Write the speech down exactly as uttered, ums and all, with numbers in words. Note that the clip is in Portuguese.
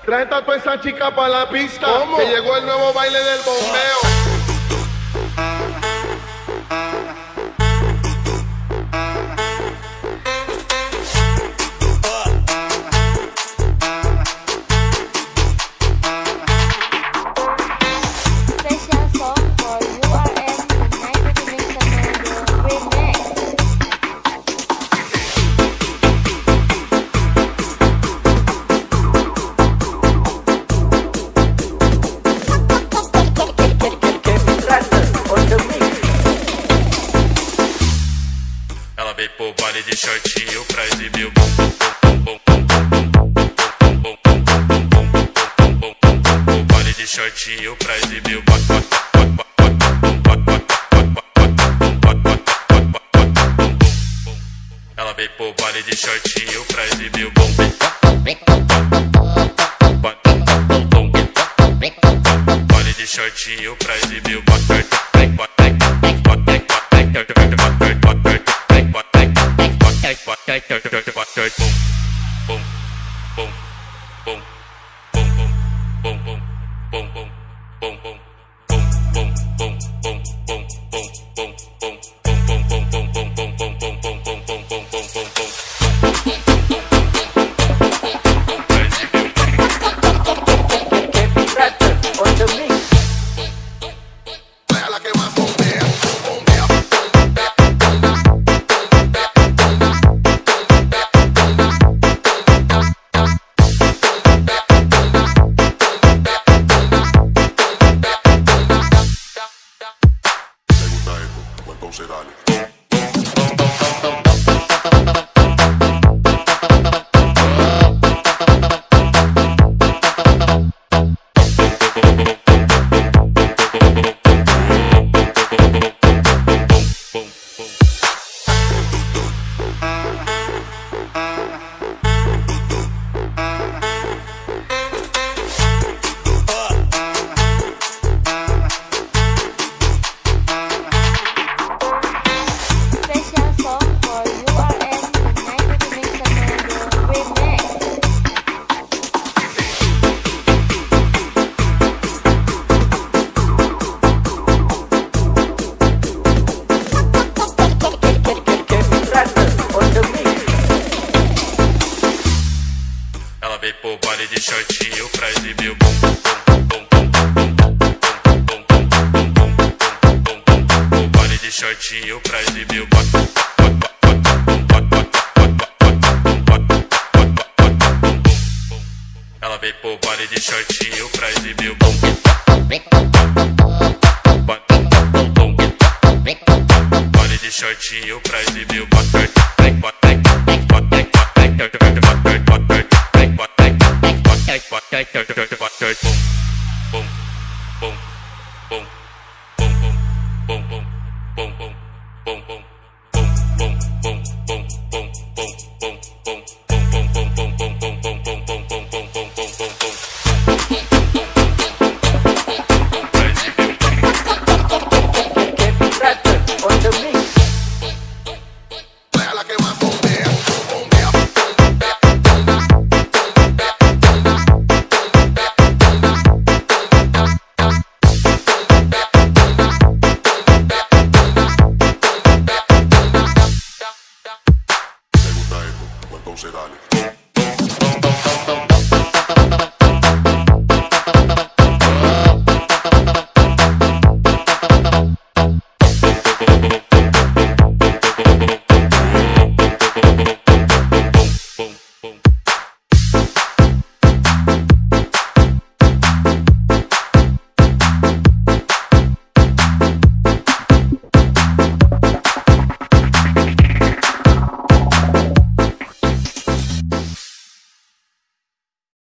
Trae toda tu esa chica para la pista. ¿Cómo? Que llegó el nuevo baile del bombeo. Ela veio pro baile de shortinho pra exibir o bom bom bom bom bom o baile de shortinho pra exibir o bom. Ela veio pro baile de shortinho pra exibir o bom baile de shortinho pra exibir o bom. Entonces dale. Ela veio pro baile de shortinho pra exibir o bom o baile de shortinho pra exibir o bom. Ela veio pro baile de shortinho pra exibir o bom baile de shortinho pra exibir o bom.